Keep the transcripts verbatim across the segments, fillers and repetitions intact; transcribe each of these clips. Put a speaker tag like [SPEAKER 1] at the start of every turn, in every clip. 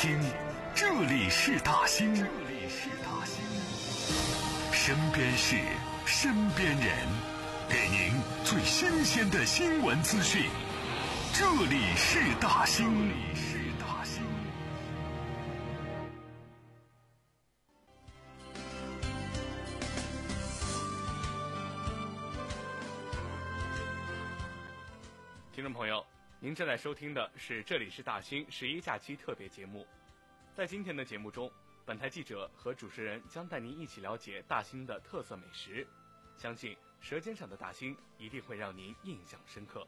[SPEAKER 1] 听，这里是大兴，这里是大兴，身边事，身边人，给您最新鲜的新闻资讯。这里是大兴，这里是大兴。
[SPEAKER 2] 听众朋友，您正在收听的是这里是大兴十一假期特别节目。在今天的节目中，本台记者和主持人将带您一起了解大兴的特色美食，相信舌尖上的大兴一定会让您印象深刻。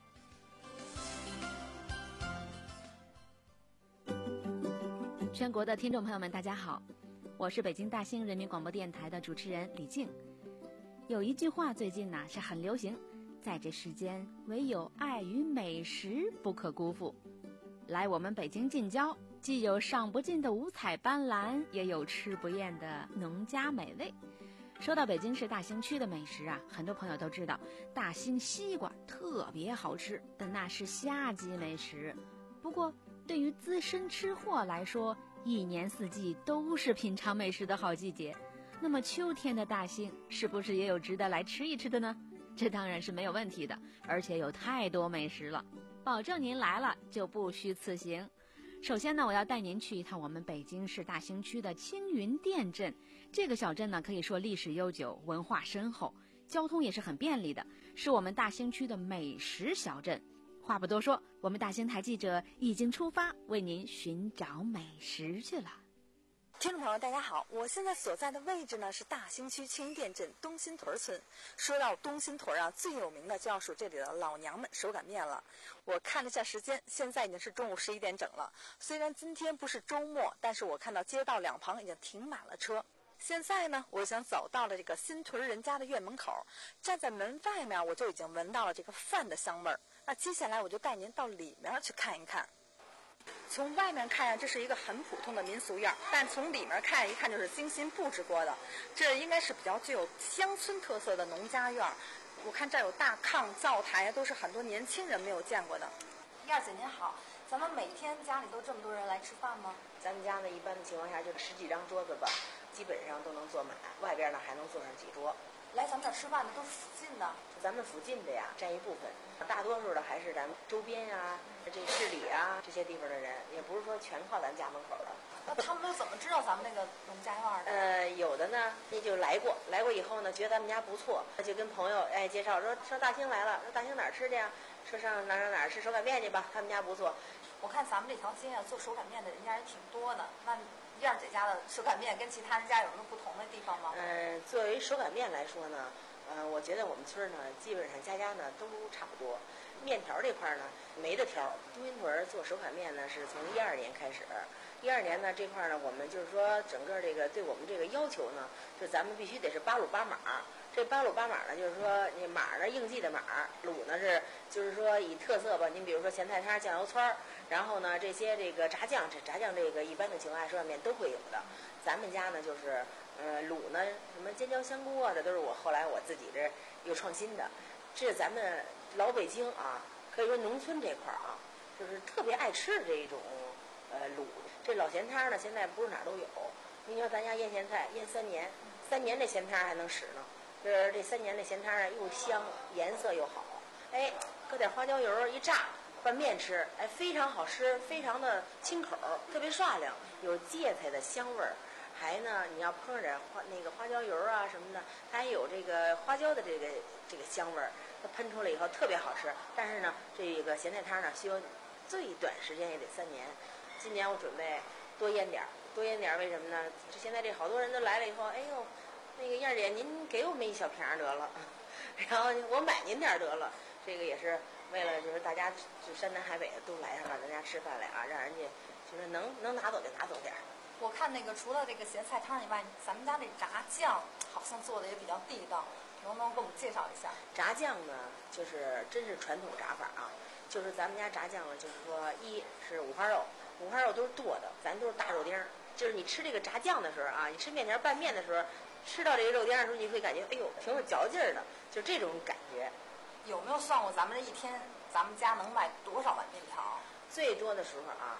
[SPEAKER 3] 全国的听众朋友们大家好，我是北京大兴人民广播电台的主持人李静。有一句话最近呢是很流行，在这世间唯有爱与美食不可辜负。来我们北京近郊，既有赏不尽的五彩斑斓，也有吃不厌的农家美味。说到北京市大兴区的美食啊，很多朋友都知道大兴西瓜特别好吃，但那是夏季美食。不过对于资深吃货来说，一年四季都是品尝美食的好季节。那么秋天的大兴是不是也有值得来吃一吃的呢？这当然是没有问题的，而且有太多美食了，保证您来了就不虚此行。首先呢，我要带您去一趟我们北京市大兴区的青云店镇。这个小镇呢，可以说历史悠久，文化深厚，交通也是很便利的，是我们大兴区的美食小镇。话不多说，我们大兴台记者已经出发，为您寻找美食去了。
[SPEAKER 4] 听众朋友大家好，我现在所在的位置呢是大兴区青云店镇东新屯村。说到东新屯啊，最有名的就要数这里的老娘们手擀面了。我看了一下时间，现在已经是中午十一点整了。虽然今天不是周末，但是我看到街道两旁已经停满了车。现在呢，我想走到了这个新屯人家的院门口，站在门外面我就已经闻到了这个饭的香味儿。那接下来我就带您到里面去看一看。从外面看呀，这是一个很普通的民俗院，但从里面看一看就是精心布置过的。这应该是比较具有乡村特色的农家院。我看这有大炕、灶台，都是很多年轻人没有见过的。燕姐您好，咱们每天家里都这么多人来吃饭吗？
[SPEAKER 5] 咱们家呢，一般的情况下就十几张桌子吧，基本上都能坐满，外边呢还能坐上几桌。
[SPEAKER 4] 来咱们这儿吃饭的都是附近的，
[SPEAKER 5] 咱们附近的呀占一部分，大多数的还是咱们周边呀、这市里啊这些地方的人，也不是说全靠咱家门口的。
[SPEAKER 4] 那他们都怎么知道咱们那个农家院的？
[SPEAKER 5] 呃，有的呢，那就来过，来过以后呢，觉得咱们家不错，就跟朋友哎介绍说上大兴来了，说大兴哪儿吃去呀？说上哪儿哪儿哪儿吃手擀面去吧，他们家不错。
[SPEAKER 4] 我看咱们这条街啊，做手擀面的人家也挺多的。那燕姐家的手擀面跟其他人家有什么不同的地方吗？
[SPEAKER 5] 嗯、呃，作为手擀面来说呢，呃，我觉得我们村呢，基本上家家呢都差不多。面条这块呢没得挑，东新屯做手擀面呢是从一二年开始，一二年呢这块呢我们就是说整个这个对我们这个要求呢，就咱们必须得是八卤八码。这八卤八码呢，就是说那码呢应季的码，卤呢是就是说以特色吧，您比如说咸菜汤、酱油汆，然后呢这些这个炸酱，这炸酱这个一般的情况下手擀面都会有的。咱们家呢就是呃卤呢什么尖椒香菇啊，这都是我后来我自己这有创新的。这是咱们老北京啊，可以说农村这块啊，就是特别爱吃的这一种呃卤。这老咸汤呢，现在不是哪儿都有。你说咱家腌咸菜腌三年，三年这咸汤还能使呢。这这三年这咸汤啊又香，颜色又好，哎，搁点花椒油一炸拌面吃，哎，非常好吃，非常的清口，特别涮亮，有芥菜的香味儿。还呢，你要碰点花那个花椒油啊什么的，它还有这个花椒的这个这个香味儿，它喷出来以后特别好吃。但是呢，这个咸菜汤呢，需要最短时间也得三年。今年我准备多腌点儿，多腌点儿，为什么呢？现在这好多人都来了以后，哎呦，那个燕姐您给我们一小瓶得了，然后我买您点得了。这个也是为了就是大家就山南海北的都来上咱家吃饭来啊，让人家就是能能拿走就拿走点儿。
[SPEAKER 4] 我看那个除了这个咸菜汤以外，咱们家这炸酱好像做的也比较地道，能不能给我们介绍一下？
[SPEAKER 5] 炸酱呢，就是真是传统炸法啊，就是咱们家炸酱呢，就是说一是五花肉，五花肉都是剁的，咱都是大肉丁儿。就是你吃这个炸酱的时候啊，你吃面条拌面的时候，吃到这个肉丁的时候，你会感觉哎呦挺有嚼劲儿的，就这种感觉。
[SPEAKER 4] 有没有算过咱们这一天咱们家能卖多少碗面条？
[SPEAKER 5] 最多的时候啊，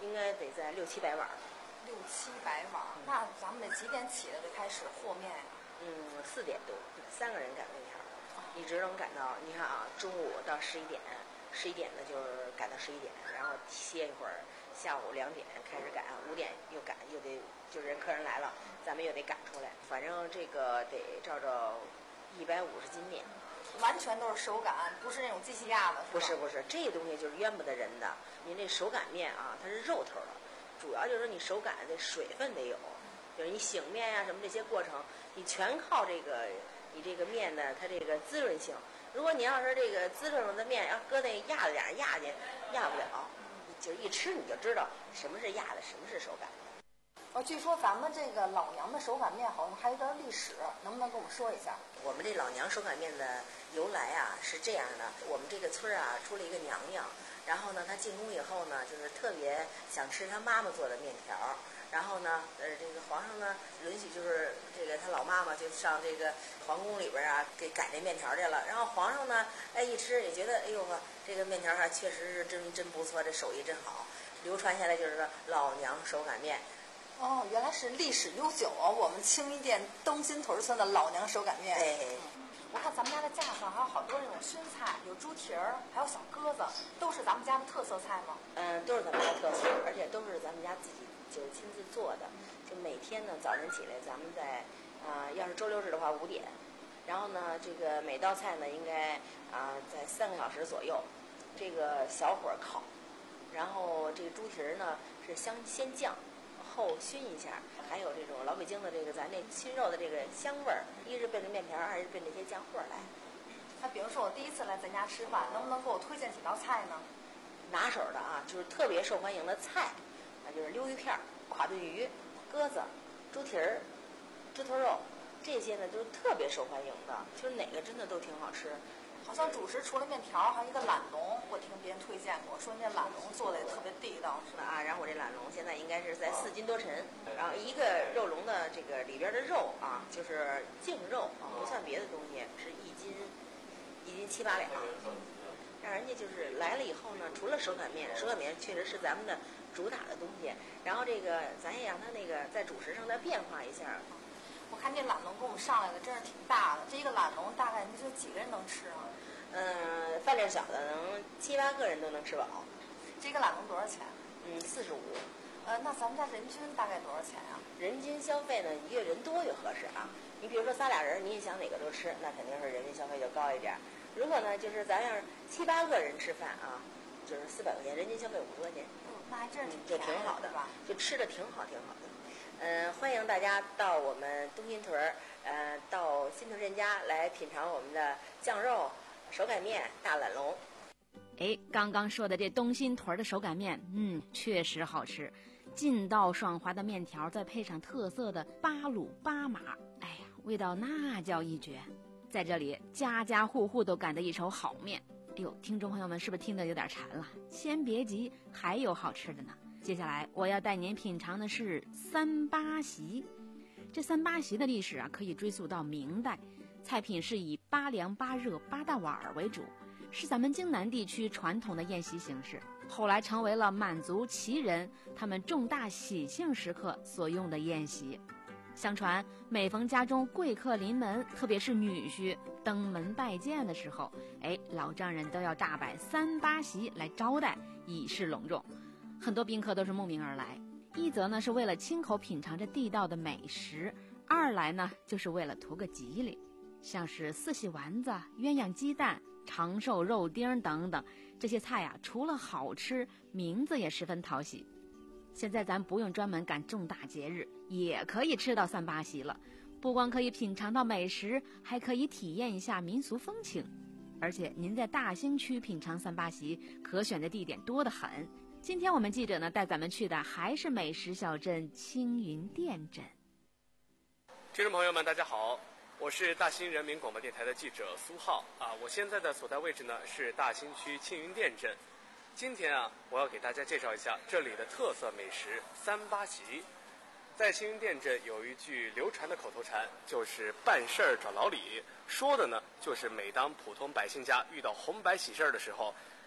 [SPEAKER 5] 应该得在六七百碗。
[SPEAKER 4] 六七百碗，嗯、那咱们得几点起来就开始和面呀？
[SPEAKER 5] 嗯，四点多，三个人擀面条，一直能擀到，你看啊，中午到十一点，十一点呢就是擀到十一点，然后歇一会儿，下午两点开始擀，五点又擀，又得就是人客人来了，咱们又得擀出来，反正这个得照着一百五十斤面。
[SPEAKER 4] 完全都是手擀，不是那种机器压的。
[SPEAKER 5] 不是不是，这东西就是冤不得人的。您这手擀面啊，它是肉头的，主要就是说你手擀的水分得有，就是你醒面呀、啊、什么这些过程，你全靠这个你这个面呢，它这个滋润性。如果你要是这个滋润了的面，要搁那压着点压去，压不了。就一吃你就知道什么是压的，什么是手擀的。
[SPEAKER 4] 哦，据说咱们这个老娘的手擀面好像还有点历史，能不能跟我们说一下？
[SPEAKER 5] 我们这老娘手擀面的由来啊是这样的，我们这个村啊出了一个娘娘，然后呢她进宫以后呢，就是特别想吃她妈妈做的面条，然后呢呃这个皇上呢允许就是这个她老妈妈就上这个皇宫里边啊给擀这面条去了，然后皇上呢哎一吃也觉得哎呦呵这个面条还确实是真真不错，这手艺真好，流传下来就是说老娘手擀面。
[SPEAKER 4] 哦，原来是历史悠久啊！我们青云店东新屯村的老娘手擀面。
[SPEAKER 5] 哎，
[SPEAKER 4] 我看咱们家的架上还有好多那种熏菜，有猪蹄儿，还有小鸽子，都是咱们家的特色菜吗？
[SPEAKER 5] 嗯，都是咱们家特色，而且都是咱们家自己就是亲自做的。就每天呢早晨起来，咱们在啊、呃，要是周六日的话五点，然后呢这个每道菜呢应该啊、呃、在三个小时左右，这个小火烤，然后这个猪蹄儿呢是香先酱。后熏一下，还有这种老北京的这个咱那熏肉的这个香味儿，一是奔着面条，二是奔这些酱货来。
[SPEAKER 4] 那比如说我第一次来咱家吃饭，能不能给我推荐几道菜呢？
[SPEAKER 5] 拿手的啊，就是特别受欢迎的菜，那就是溜鱼片、垮炖鱼、鸽子、猪蹄儿、猪头肉，这些呢都是特别受欢迎的，就是哪个真的都挺好吃。
[SPEAKER 4] 好像主食除了面条，还有一个懒龙，我听别人推荐过，说那懒龙做的也特别地道，
[SPEAKER 5] 是的啊。然后我这懒龙现在应该是在四斤多沉，然后一个肉龙的这个里边的肉啊，就是净肉啊，不算别的东西，是一斤一斤七八两。让人家就是来了以后呢，除了手擀面，手擀面确实是咱们的主打的东西，然后这个咱也让它那个在主食上再变化一下。
[SPEAKER 4] 我看这懒龙给我们上来的真是挺大的，这一个懒龙大概你说几个人能吃啊？
[SPEAKER 5] 嗯，饭量小的能七八个人都能吃饱。
[SPEAKER 4] 这个懒龙多少钱？
[SPEAKER 5] 嗯，四十五。
[SPEAKER 4] 呃，那咱们家人均大概多少钱啊？
[SPEAKER 5] 人均消费呢，越人多越合适啊。你比如说仨俩人，你也想哪个都吃，那肯定是人均消费就高一点。如果呢，就是咱要是七八个人吃饭啊，就是四百块钱，人均消费五十块钱。
[SPEAKER 4] 嗯，那还真是
[SPEAKER 5] 就挺好的
[SPEAKER 4] 吧？
[SPEAKER 5] 就吃的挺好，挺好的。嗯、呃，欢迎大家到我们东新屯儿，呃，到新屯人家来品尝我们的酱肉、手擀面、大懒龙。
[SPEAKER 3] 哎，刚刚说的这东新屯的手擀面，嗯，确实好吃，劲道爽滑的面条，再配上特色的八卤八码，哎呀，味道那叫一绝。在这里，家家户户都赶得一手好面。哎呦，听众朋友们是不是听得有点馋了？先别急，还有好吃的呢。接下来我要带您品尝的是三八席。这三八席的历史啊，可以追溯到明代，菜品是以八凉八热八大碗为主，是咱们京南地区传统的宴席形式，后来成为了满族旗人他们重大喜庆时刻所用的宴席。相传每逢家中贵客临门，特别是女婿登门拜见的时候，哎，老丈人都要大摆三八席来招待，以示隆重。很多宾客都是慕名而来，一则呢是为了亲口品尝这地道的美食，二来呢就是为了图个吉利，像是四喜丸子、鸳鸯鸡蛋、长寿肉丁等等，这些菜啊除了好吃，名字也十分讨喜。现在咱不用专门赶重大节日，也可以吃到三八席了，不光可以品尝到美食，还可以体验一下民俗风情。而且您在大兴区品尝三八席，可选的地点多得很。今天我们记者呢带咱们去的还是美食小镇青云店镇。
[SPEAKER 2] 听众朋友们，大家好，我是大兴人民广播电台的记者苏浩啊。我现在的所在位置呢是大兴区青云店镇。今天啊，我要给大家介绍一下这里的特色美食三八席。在青云店镇有一句流传的口头禅，就是办事儿找老李，说的呢就是每当普通百姓家遇到红白喜事儿的时候，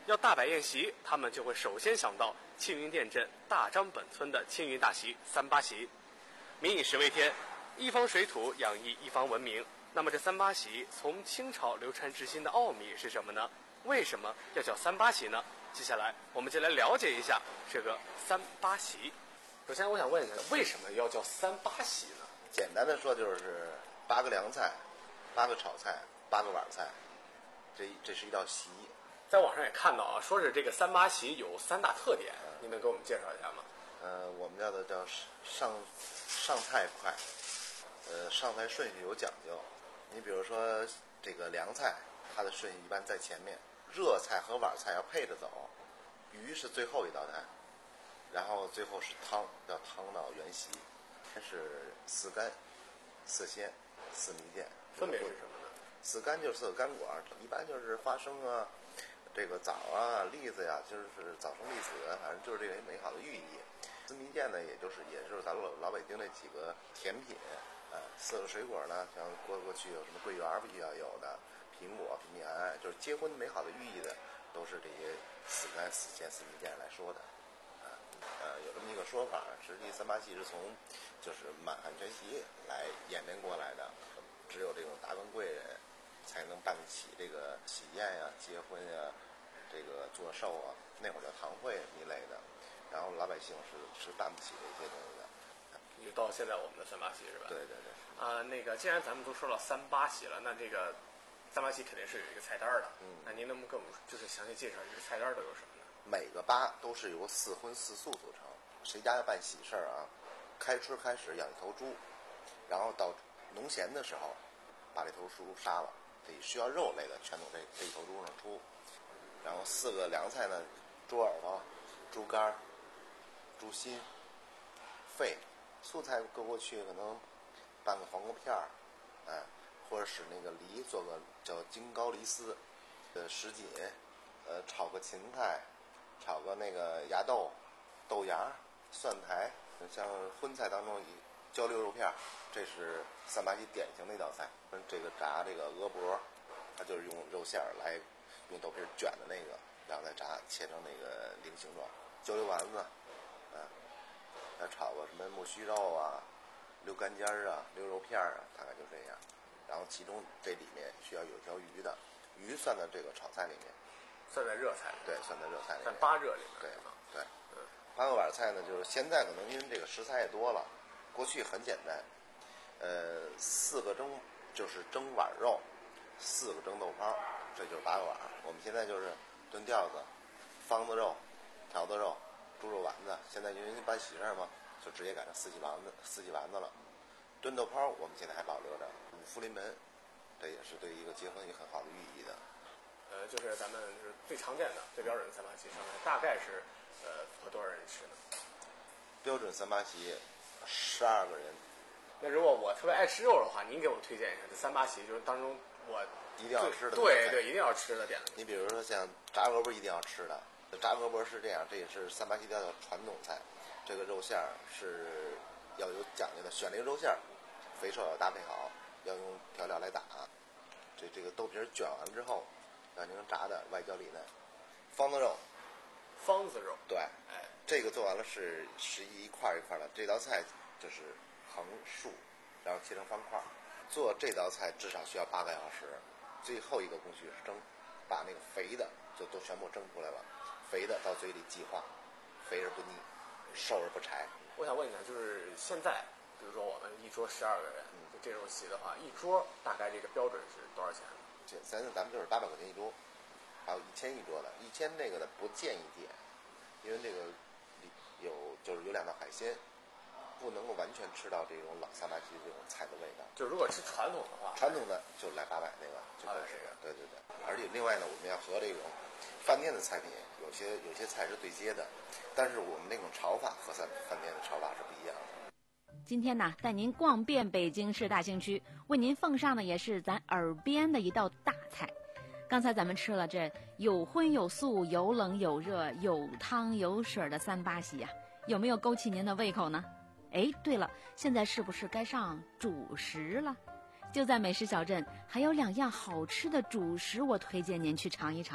[SPEAKER 2] 要大摆宴席，他们就会首先想到庆云店镇大张本村的庆云大席三八席。民以食为天，一方水土养育一方文明。那么这三八席从清朝流传至今的奥秘是什么呢？为什么要叫三八席呢？接下来我们就来了解一下这个三八席。首先我想问一下，为什么要叫三八席呢？
[SPEAKER 6] 简单的说就是八个凉菜，八个炒菜，八个碗菜，这这是一道席。
[SPEAKER 2] 在网上也看到啊，说是这个三八席有三大特点，你能给我们介绍一下吗？
[SPEAKER 6] 呃，我们叫的叫上上菜快，呃，上菜顺序有讲究。你比如说这个凉菜，它的顺序一般在前面，热菜和碗菜要配着走，鱼是最后一道菜，然后最后是汤，叫汤到原席，是四干、四鲜、四蜜饯。
[SPEAKER 2] 分别是什么呢？
[SPEAKER 6] 四干就是四个干果，一般就是花生啊。这个枣啊、栗子呀，就是早生丽子，反正就是这个美好的寓意。四蜜饯呢，也就是也就是咱老老北京那几个甜品，呃，四个水果呢，像过过去有什么桂圆必须要有的，苹果、平平安安，就是结婚美好的寓意的，都是这些四干、四鲜、四蜜饯来说的。啊，呃，有这么一个说法，实际三八席是从就是满汉全席来演变过来的，只有这种达官贵人才能办得起这个喜宴呀、结婚呀、这个做寿啊，那会儿叫堂会一类的，然后老百姓是是办不起这些东西的。
[SPEAKER 2] 就到现在我们的三八席是吧？
[SPEAKER 6] 对对对。
[SPEAKER 2] 啊、呃，那个既然咱们都说到三八席了，那这个三八席肯定是有一个菜单的。嗯，那您能不能给我们就是详细介绍这个菜单都有什么呢？
[SPEAKER 6] 每个八都是由四荤四素组成。谁家要办喜事儿啊，开春开始养一头猪，然后到农闲的时候把这头猪杀了。得需要肉类的全从这这一头猪上出，然后四个凉菜呢，猪耳朵、猪肝、猪心、肺。素菜搁过去可能拌个黄瓜片儿，哎，或者使那个梨做个叫京高梨丝，呃，什锦，呃，炒个芹菜，炒个那个芽豆、豆芽、蒜苔，像荤菜当中以焦溜肉片，这是三八席典型的一道菜。这个炸这个鹅脖，它就是用肉馅儿来用豆皮卷的那个，然后再炸切成那个菱形状。焦溜丸子，啊，再炒个什么木须肉啊、溜干尖儿啊、溜肉片儿啊，大概就这样。然后其中这里面需要有条鱼的，鱼算在这个炒菜里面，
[SPEAKER 2] 算在热菜里面。
[SPEAKER 6] 对，算在热菜里面。
[SPEAKER 2] 算八热里面。
[SPEAKER 6] 对对。嗯。八个碗菜呢，就是现在可能因为这个食材也多了，过去很简单，呃，四个蒸就是蒸碗肉，四个蒸豆泡，这就是八个碗。我们现在就是炖吊子、方子肉、条子肉、猪肉丸子。现在因为办喜事嘛，就直接改成四季丸子、四季丸子了。炖豆泡我们现在还保留着五福临门，这也是对一个结婚有很好的寓意的。
[SPEAKER 2] 呃，就是咱们就是最常见的、最标准的三八席上来，大概是呃符合多少人吃呢？
[SPEAKER 6] 标准三八席十二个人。
[SPEAKER 2] 那如果我特别爱吃肉的话，您给我推荐一下这三八席，就是当中我
[SPEAKER 6] 一定要吃的。
[SPEAKER 2] 对对，一定要吃的点。
[SPEAKER 6] 你比如说像炸鹅脖一定要吃的，炸鹅脖是这样，这也是三八席的传统菜。这个肉馅儿是要有讲究的，选这个肉馅儿，肥瘦要搭配好，要用调料来打。这这个豆皮卷完之后，要拧炸的，外焦里嫩。方子肉，
[SPEAKER 2] 方子肉，
[SPEAKER 6] 对，
[SPEAKER 2] 哎，
[SPEAKER 6] 这个做完了是是一块一块的。这道菜就是横竖，然后切成方块。做这道菜至少需要八个小时。最后一个工序是蒸，把那个肥的就都全部蒸出来了，肥的到嘴里即化，肥而不腻，瘦而不柴。
[SPEAKER 2] 我想问一下，就是现在，比如说我们一桌十二个人，就这种席的话，一桌大概这个标准是多少钱呢？
[SPEAKER 6] 这咱咱们就是八百块钱一桌，还有一千一桌的，一千那个的不建议点，因为这个有就是有两道海鲜，不能够完全吃到这种老三八席这种菜的味道。
[SPEAKER 2] 就如果吃传统的话，
[SPEAKER 6] 传统的就来八百那个，就够这个。对对对，而且另外呢，我们要和这种饭店的菜品，有些有些菜是对接的，但是我们那种炒法和饭饭店的炒法是不一样的。
[SPEAKER 3] 今天呢，带您逛遍北京市大兴区，为您奉上的也是咱耳边的一道大菜。刚才咱们吃了这有荤有素、有冷有热、有汤有水的三八席呀、啊，有没有勾起您的胃口呢？哎，对了，现在是不是该上主食了？就在美食小镇，还有两样好吃的主食，我推荐您去尝一尝。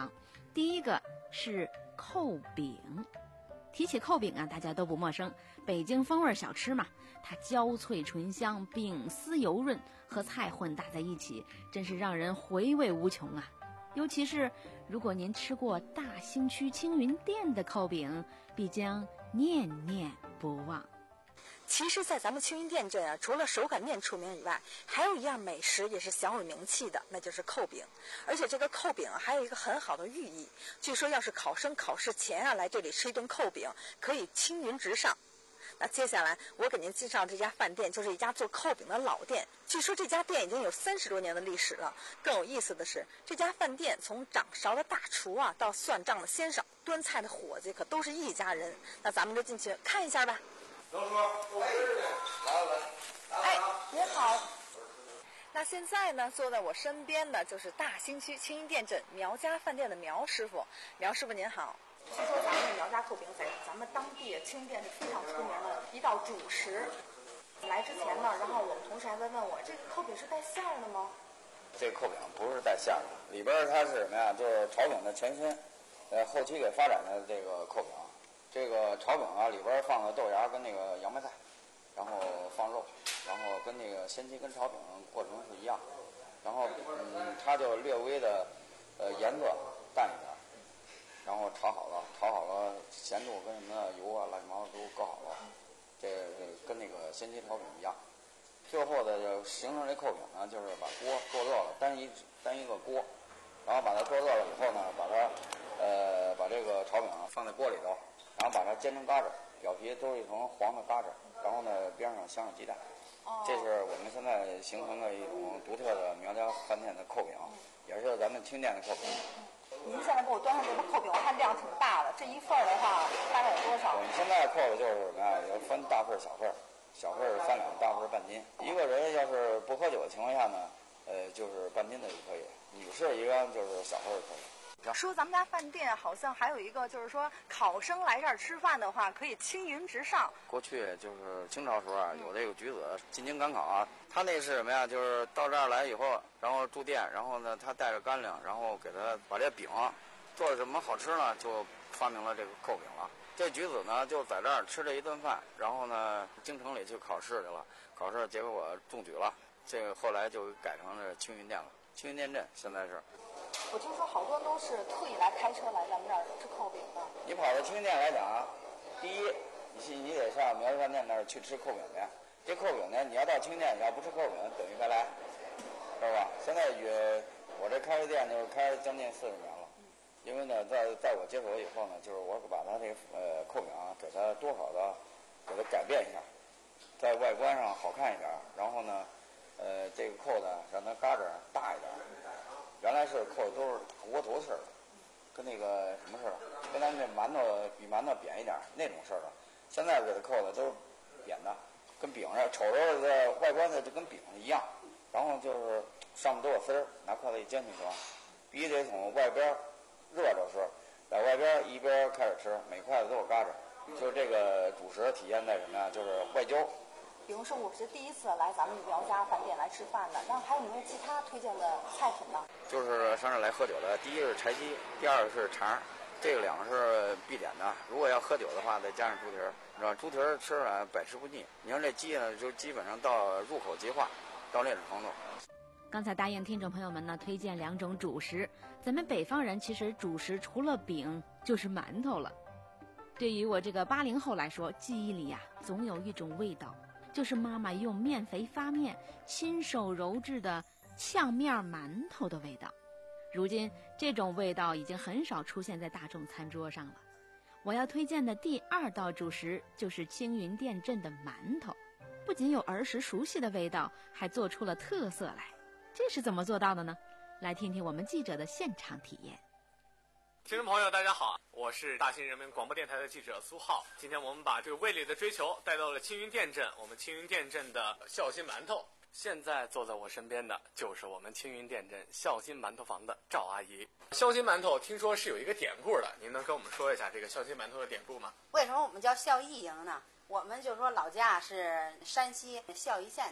[SPEAKER 3] 第一个是扣饼。提起扣饼啊，大家都不陌生，北京风味小吃嘛，它焦脆醇香，饼丝油润，和菜混搭在一起，真是让人回味无穷啊。尤其是如果您吃过大兴区青云店的扣饼，必将念念不忘。
[SPEAKER 4] 其实，在咱们青云店镇啊，除了手擀面出名以外，还有一样美食也是小有名气的，那就是扣饼。而且这个扣饼啊，还有一个很好的寓意，据说要是考生考试前啊来这里吃一顿扣饼，可以青云直上。那接下来我给您介绍这家饭店，就是一家做扣饼的老店。据说这家店已经有三十多年的历史了。更有意思的是，这家饭店从掌勺的大厨啊，到算账的先生、端菜的伙计，可都是一家人。那咱们就进去看一下吧。
[SPEAKER 6] 刘叔，哎，来来来，
[SPEAKER 4] 哎，您好。那现在呢，坐在我身边的就是大兴区青云店镇苗家饭店的苗师傅。苗师傅您好。据说咱们苗家扣饼在咱们当地青云店是非常出名的一道主食。来之前呢，然后我们同事还在问我，这个扣饼是带馅儿的吗？
[SPEAKER 7] 这个扣饼不是带馅儿的，里边它是什么呀？就是炒饼的前身，呃，后期给发展的这个扣饼。这个炒饼啊，里边放的豆芽跟那个洋白菜，然后放肉，然后跟那个先期跟炒饼过程是一样，然后嗯，它就略微的呃颜色淡一点，然后炒好了，炒好了咸度跟什么油啊乱七八糟都搞好了，这跟那个先期炒饼一样。最后的就形成这扣饼呢，就是把锅做热了，单一单一个锅，然后把它做热了以后呢，把它呃把这个炒饼放在锅里头。然后把它煎成嘎吱，表皮都是一层黄的嘎吱，然后呢边上镶上鸡蛋，这是我们现在形成的一种独特的苗家饭店的扣饼，也是咱们青店的扣饼。
[SPEAKER 4] 您现在给我端上这个扣饼，我看量挺大的，这一份的话大概有多少？
[SPEAKER 7] 我们现在扣的就是什么呀？有分大份小份，小份三两，大份半斤。一个人要是不喝酒的情况下呢，呃，就是半斤的也可以；女士一般就是小份可以。
[SPEAKER 4] 说咱们家饭店好像还有一个，就是说考生来这儿吃饭的话，可以青云直上。
[SPEAKER 7] 过去就是清朝时候啊，有这个举子进京赶考啊，他那是什么呀？就是到这儿来以后，然后住店，然后呢，他带着干粮，然后给他把这饼做的什么好吃呢，就发明了这个扣饼了。这举子呢，就在这儿吃这一顿饭，然后呢，京城里去考试去了，考试结果中举了，这个后来就改成了青云店了，青云店镇现在是。
[SPEAKER 4] 我听说好多都是特意来开车来咱们这儿吃扣饼的。
[SPEAKER 7] 你跑到青云店来讲啊，第一，你你得上苗家饭店那儿去吃扣饼去。这扣饼呢，你要到青云店，你要不吃扣饼，等于白来，知道吧？现在也，我这开的店就是开将近四十年了。因为呢，在在我接手以后呢，就是我把它这个呃扣饼啊，给它多少的给它改变一下，在外观上好看一点，然后呢，呃，这个扣呢让它嘎吱大一点。原来是扣的都是大窝头似的，跟那个什么似的，跟咱这馒头比馒头扁一点那种似的。现在给它扣的都是扁的，跟饼似的，瞅着的外观的就跟饼一样。然后就是上面都有丝儿，拿筷子一煎就行。必须得从外边热着吃，在外边一边开始吃，每筷子都有嘎吱。就这个主食体现在什么呀？就是外焦。
[SPEAKER 4] 比如说我是第一次来咱们苗家饭店来吃饭的，然后还有没有其他推荐的菜品呢？
[SPEAKER 7] 就是上这来喝酒的，第一个是柴鸡，第二个是肠，这个两个是必点的。如果要喝酒的话，再加上猪蹄儿，是吧？猪蹄儿吃来百吃不腻。你看这鸡呢，就基本上到入口即化，到那种程度。
[SPEAKER 3] 刚才答应听众朋友们呢推荐两种主食，咱们北方人其实主食除了饼就是馒头了。对于我这个八零后来说，记忆里呀、啊、总有一种味道，就是妈妈用面肥发面亲手揉制的炝面馒头的味道。如今这种味道已经很少出现在大众餐桌上了。我要推荐的第二道主食就是青云店镇的馒头，不仅有儿时熟悉的味道，还做出了特色来。这是怎么做到的呢？来听听我们记者的现场体验。
[SPEAKER 2] 听众朋友大家好，我是大兴人民广播电台的记者苏浩。今天我们把这个味蕾的追求带到了青云店镇，我们青云店镇的孝心馒头。现在坐在我身边的就是我们青云店镇孝心馒头房的赵阿姨。孝心馒头听说是有一个典故的，您能跟我们说一下这个孝心馒头的典故吗？
[SPEAKER 8] 为什么我们叫孝义营呢？我们就说老家是山西孝义县的，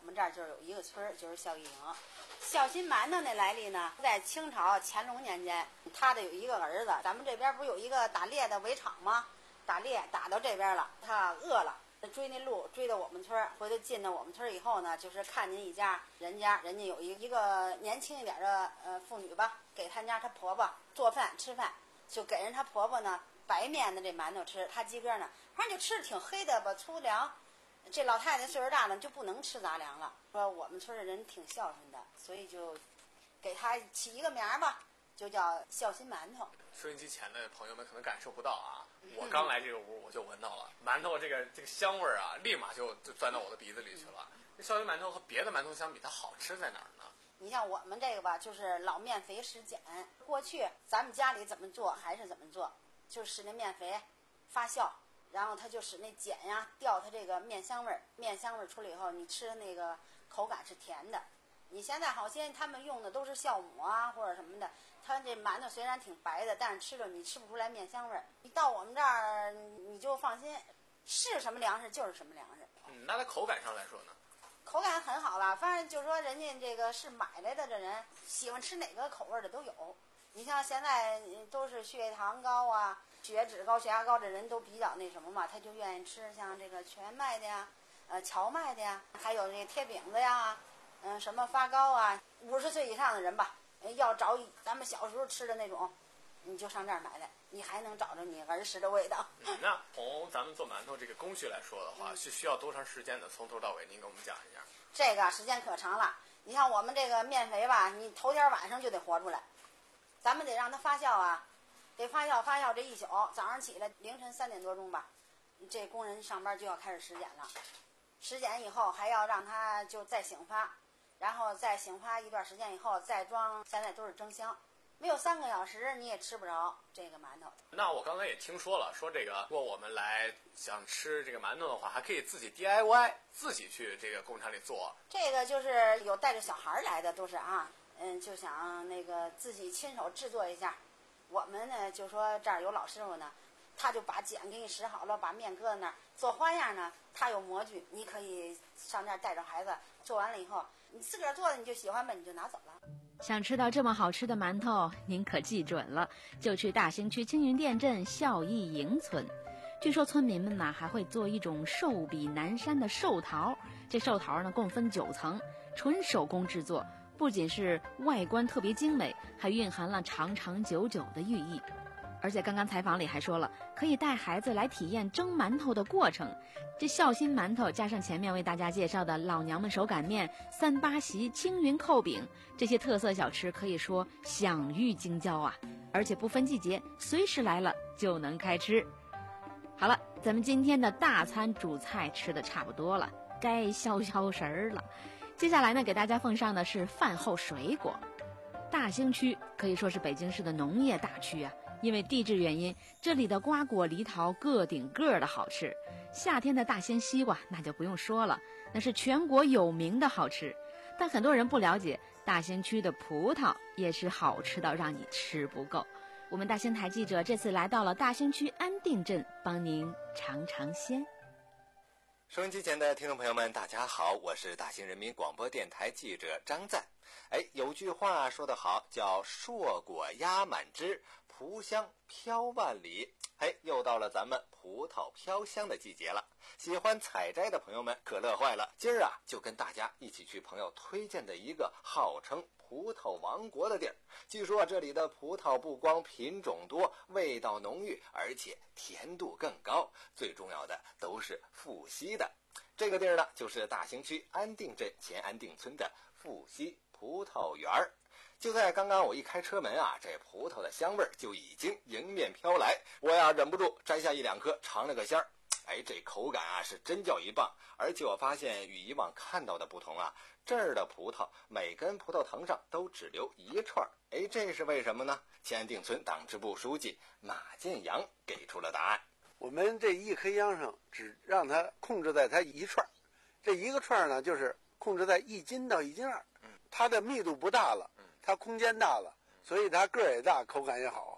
[SPEAKER 8] 们这儿就是有一个村儿，就是孝义营。孝心馒头的来历呢，在清朝乾隆年间，他的有一个儿子，咱们这边不是有一个打猎的围场吗？打猎打到这边了，他饿了，追那路追到我们村儿，回头进到我们村儿以后呢，就是看见一家人家，人家有一一个年轻一点的呃妇女吧，给他家她婆婆做饭吃饭，就给人她婆婆呢白面的这馒头吃，她自个儿呢，反正就吃的挺黑的吧，粗粮。这老太太岁数大了就不能吃杂粮了，说我们村的人挺孝顺的，所以就给她起一个名儿吧，就叫孝心馒头。
[SPEAKER 9] 收音机前的朋友们可能感受不到啊，我刚来这个屋我就闻到了馒头这个这个香味儿啊，立马就就钻到我的鼻子里去了。这孝心馒头和别的馒头相比，它好吃在哪儿呢？
[SPEAKER 8] 你像我们这个吧，就是老面肥实碱。过去咱们家里怎么做还是怎么做，就使那面肥发酵，然后它就使那碱呀掉它这个面香味儿，面香味儿出来以后，你吃的那个口感是甜的。你现在好些他们用的都是酵母啊或者什么的，它这馒头虽然挺白的，但是吃了你吃不出来面香味儿。你到我们这儿你就放心，是什么粮食就是什么粮食。
[SPEAKER 9] 嗯，那它口感上来说呢？
[SPEAKER 8] 口感很好了，反正就是说人家这个是买来的，这人喜欢吃哪个口味的都有。你像现在都是血糖高啊、血脂高、血压高的人都比较那什么嘛，他就愿意吃像这个全麦的呀、呃荞麦的呀，还有这个贴饼子呀，嗯、呃、什么发糕啊。五十岁以上的人吧，要找咱们小时候吃的那种，你就上这儿买来，你还能找着你儿时的味道。
[SPEAKER 9] 嗯、那从咱们做馒头这个工序来说的话，是需要多长时间的？从头到尾，您给我们讲一下。
[SPEAKER 8] 这个时间可长了，你像我们这个面肥吧，你头天晚上就得和出来，咱们得让它发酵啊，得发酵发酵这一宿，早上起来凌晨三点多钟吧，这工人上班就要开始实碱了，实碱以后还要让它就再醒发，然后再醒发一段时间以后再装，现在都是蒸箱，没有三个小时你也吃不着这个馒头。
[SPEAKER 9] 那我刚才也听说了，说这个如果我们来想吃这个馒头的话，还可以自己 D I Y， 自己去这个工厂里做。
[SPEAKER 8] 这个就是有带着小孩来的都是啊，嗯，就想那个自己亲手制作一下。我们呢就说这儿有老师傅呢，他就把碱给你使好了，把面搁在那儿做花样呢，他有模具，你可以上这儿带着孩子，做完了以后你自个儿做的你就喜欢呗，你就拿走了。
[SPEAKER 3] 想吃到这么好吃的馒头，您可记准了，就去大兴区青云店镇孝义营村。据说村民们呢还会做一种寿比南山的寿桃，这寿桃呢共分九层，纯手工制作，不仅是外观特别精美，还蕴含了长长久久的寓意。而且刚刚采访里还说了，可以带孩子来体验蒸馒头的过程。这孝心馒头加上前面为大家介绍的老娘们手擀面、三八席、青云扣饼，这些特色小吃可以说享誉京郊啊！而且不分季节，随时来了就能开吃。好了，咱们今天的大餐主菜吃的差不多了，该消消食儿了。接下来呢，给大家奉上的是饭后水果。大兴区可以说是北京市的农业大区啊。因为地质原因，这里的瓜果梨桃个顶个的好吃。夏天的大兴西瓜那就不用说了，那是全国有名的好吃。但很多人不了解，大兴区的葡萄也是好吃到让你吃不够。我们大兴台记者这次来到了大兴区安定镇，帮您尝尝鲜。
[SPEAKER 10] 收音机前的听众朋友们，大家好，我是大兴人民广播电台记者张赞。哎，有句话说得好，叫硕果压满枝，葡香飘万里。哎，又到了咱们葡萄飘香的季节了，喜欢采摘的朋友们可乐坏了。今儿啊，就跟大家一起去朋友推荐的一个号称葡萄王国的地儿。据说这里的葡萄不光品种多，味道浓郁，而且甜度更高，最重要的都是富硒的。这个地儿呢，就是大兴区安定镇前安定村的富硒葡萄园儿。就在刚刚我一开车门啊，这葡萄的香味就已经迎面飘来，我呀忍不住摘下一两颗尝了个鲜儿。哎，这口感啊是真叫一棒，而且我发现与以往看到的不同啊，这儿的葡萄每根葡萄藤上都只留一串。哎，这是为什么呢？前安定村党支部书记马建阳给出了答案。
[SPEAKER 11] 我们这一颗秧上只让它控制在它一串，这一个串呢就是控制在一斤到一斤二，它的密度不大了，它空间大了，所以它个儿也大，口感也好。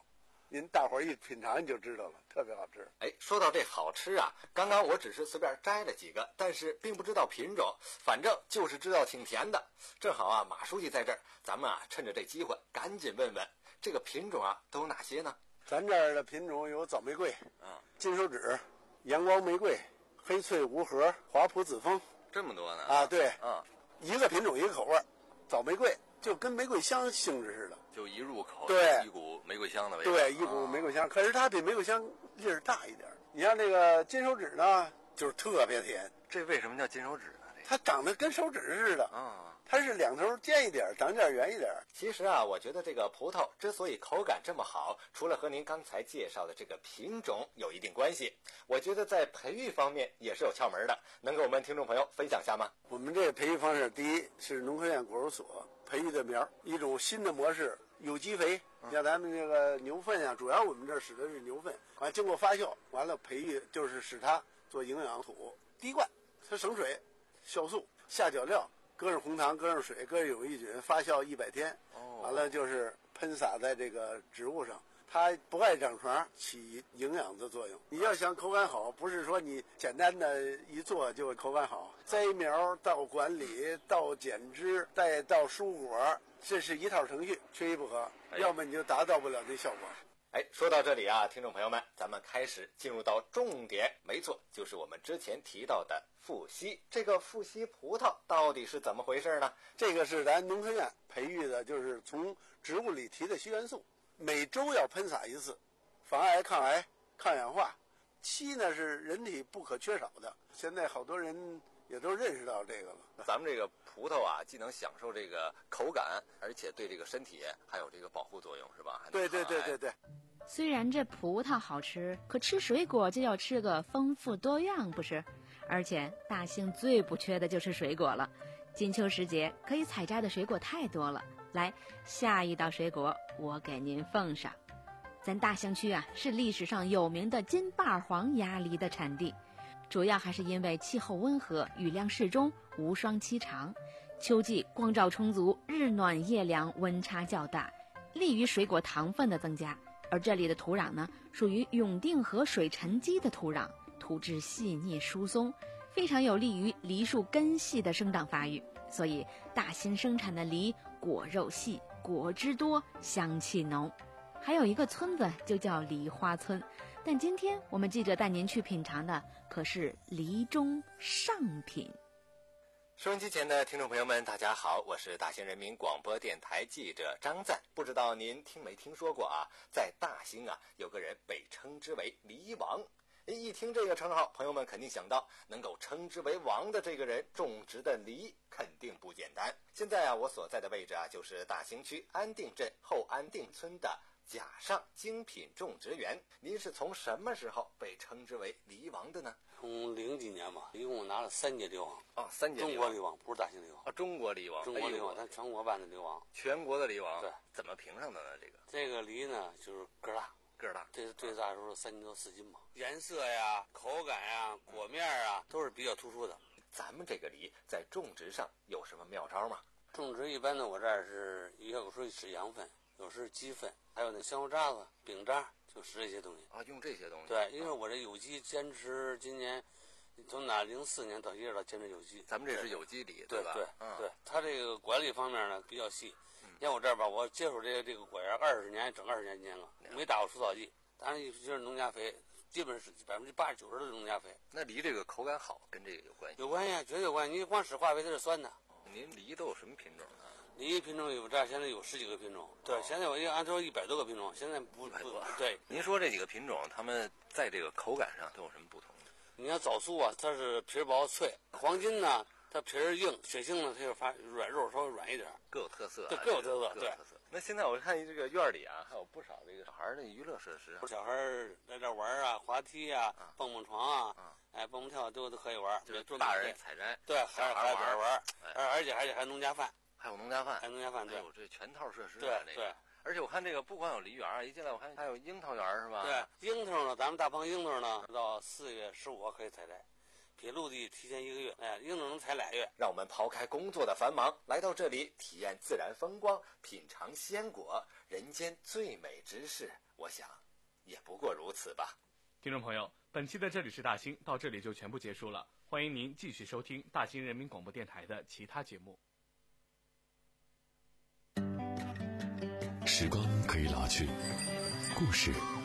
[SPEAKER 11] 您大伙儿一品尝你就知道了，特别好吃。
[SPEAKER 10] 哎，说到这好吃啊，刚刚我只是随便摘了几个，但是并不知道品种，反正就是知道挺甜的。正好啊，马书记在这儿，咱们啊趁着这机会赶紧问问这个品种啊都有哪些呢？
[SPEAKER 11] 咱这儿的品种有枣玫瑰、
[SPEAKER 10] 啊、
[SPEAKER 11] 金手指、阳光玫瑰、黑翠无核、华普紫枫，
[SPEAKER 10] 这么多呢？
[SPEAKER 11] 啊，对，
[SPEAKER 10] 啊，
[SPEAKER 11] 一个品种一个口味。枣玫瑰就跟玫瑰香性质似的，
[SPEAKER 10] 就一入口
[SPEAKER 11] 对
[SPEAKER 10] 一股玫瑰香的味道，
[SPEAKER 11] 对，一股玫瑰香。可是它比玫瑰香粒儿大一点。你像这个金手指呢，就是特别甜。
[SPEAKER 10] 这为什么叫金手指呢？
[SPEAKER 11] 它长得跟手指似的
[SPEAKER 10] 啊。
[SPEAKER 11] 它是两头尖一点，长点圆一点。
[SPEAKER 10] 其实啊，我觉得这个葡萄之所以口感这么好，除了和您刚才介绍的这个品种有一定关系，我觉得在培育方面也是有窍门的，能给我们听众朋友分享下吗？
[SPEAKER 11] 我们这个培育方式，第一是农科院果蔬所培育的苗，一种新的模式，有机肥。像咱们这个牛粪啊，主要我们这儿使的是牛粪，完经过发酵，完了培育就是使它做营养土，滴灌，它省水，酵素，下脚料。搁上红糖，搁上水，搁上有益菌，发酵一百天，完了就是喷洒在这个植物上，它不爱长床，起营养的作用。你要想口感好，不是说你简单的一做就口感好，栽苗到管理到剪枝再到蔬果，这是一套程序，缺一不可，要么你就达到不了那效果。
[SPEAKER 10] 哎，说到这里啊，听众朋友们，咱们开始进入到重点，没错，就是我们之前提到的富硒。这个富硒葡萄到底是怎么回事呢？
[SPEAKER 11] 这个是咱农科院培育的，就是从植物里提的硒元素，每周要喷洒一次，防癌、抗癌、抗氧化。硒呢是人体不可缺少的，现在好多人也都认识到这个了。
[SPEAKER 10] 咱们这个葡萄啊，既能享受这个口感，而且对这个身体还有这个保护作用，是吧？
[SPEAKER 11] 对对对对对。
[SPEAKER 3] 虽然这葡萄好吃，可吃水果就要吃个丰富多样，不是？而且大兴最不缺的就是水果了。金秋时节可以采摘的水果太多了。来，下一道水果我给您奉上。咱大兴区啊，是历史上有名的金瓣黄鸭梨的产地，主要还是因为气候温和，雨量适中，无霜期长，秋季光照充足，日暖夜凉，温差较大，利于水果糖分的增加。而这里的土壤呢，属于永定河水沉积的土壤，土质细腻疏松，非常有利于梨树根系的生长发育。所以大兴生产的梨果肉细，果汁多，香气浓。还有一个村子就叫梨花村，但今天我们记者带您去品尝的可是梨中上品。
[SPEAKER 10] 收音机前的听众朋友们，大家好，我是大兴人民广播电台记者张赞。不知道您听没听说过啊，在大兴啊，有个人被称之为梨王。一听这个称号，朋友们肯定想到，能够称之为王的这个人种植的梨肯定不简单。现在啊，我所在的位置啊，就是大兴区安定镇后安定村的甲上精品种植园。您是从什么时候被称之为梨王的呢？
[SPEAKER 12] 从零几年吧，一共拿了三届梨王。
[SPEAKER 10] 哦，三届
[SPEAKER 12] 中国梨王，不是大兴梨王。
[SPEAKER 10] 啊，中国梨王，
[SPEAKER 12] 中国梨王，咱全国办的梨王。
[SPEAKER 10] 全国的梨王，
[SPEAKER 12] 对，
[SPEAKER 10] 怎么评上的呢？这个
[SPEAKER 12] 这个梨呢，就是个大，
[SPEAKER 10] 个大，
[SPEAKER 12] 这最大时候三斤多四斤嘛。颜色呀、口感呀、果面啊，都是比较突出的。
[SPEAKER 10] 咱们这个梨在种植上有什么妙招吗？
[SPEAKER 12] 种植一般呢，我这儿是有时候使羊粪，有时鸡粪，还有那香油渣子、饼渣，就使这些东西
[SPEAKER 10] 啊，用这些东西。
[SPEAKER 12] 对，因为我这有机坚持今年。从哪零四年到一直到坚持有机，
[SPEAKER 10] 咱们这是有机梨，
[SPEAKER 12] 对
[SPEAKER 10] 吧？
[SPEAKER 12] 对，
[SPEAKER 10] 嗯，
[SPEAKER 12] 对，它这个管理方面呢比较细。像我这儿吧，我接触这个这个果园二十年，整二十年间了，没打过除草剂，当然就是农家肥，基本是百分之八十九十都是农家肥。
[SPEAKER 10] 那梨这个口感好，跟这个有关系？
[SPEAKER 12] 有关系啊，绝对有关系。你光使化肥它是酸的。
[SPEAKER 10] 您梨都有什么品种呢？
[SPEAKER 12] 梨品种有这儿现在有十几个品种，对，现在我按说一百多个品种，现在不
[SPEAKER 10] 不
[SPEAKER 12] 对。
[SPEAKER 10] 您说这几个品种，它们在这个口感上都有什么不同？
[SPEAKER 12] 你看枣树啊，它是皮薄脆；黄金呢，它皮儿硬；雪杏呢，它就发软肉稍微软一点，
[SPEAKER 10] 各有特色、啊。
[SPEAKER 12] 对，各有特色，对。
[SPEAKER 10] 那现在我看这个院里啊，还有不少这个小孩的娱乐设施，
[SPEAKER 12] 小孩来这玩啊，滑梯啊，蹦蹦床啊，哎，蹦蹦跳都都可以玩。
[SPEAKER 10] 就是大人采摘，
[SPEAKER 12] 对，孩孩子玩，而而且而且还农家饭，
[SPEAKER 10] 还有农家饭，
[SPEAKER 12] 还农家饭，对，
[SPEAKER 10] 有这全套设施。
[SPEAKER 12] 对对。
[SPEAKER 10] 而且我看这个不光有梨园啊，一进来我看还有樱桃园是吧？
[SPEAKER 12] 对，樱桃呢，咱们大棚樱桃呢，到四月十五号可以采摘。 给陆地提前一个月，哎，应征才俩月。
[SPEAKER 10] 让我们抛开工作的繁忙，来到这里体验自然风光，品尝鲜果，人间最美之事，我想也不过如此吧。
[SPEAKER 2] 听众朋友，本期的这里是大兴到这里就全部结束了，欢迎您继续收听大兴人民广播电台的其他节目。
[SPEAKER 1] 时光可以老去，故事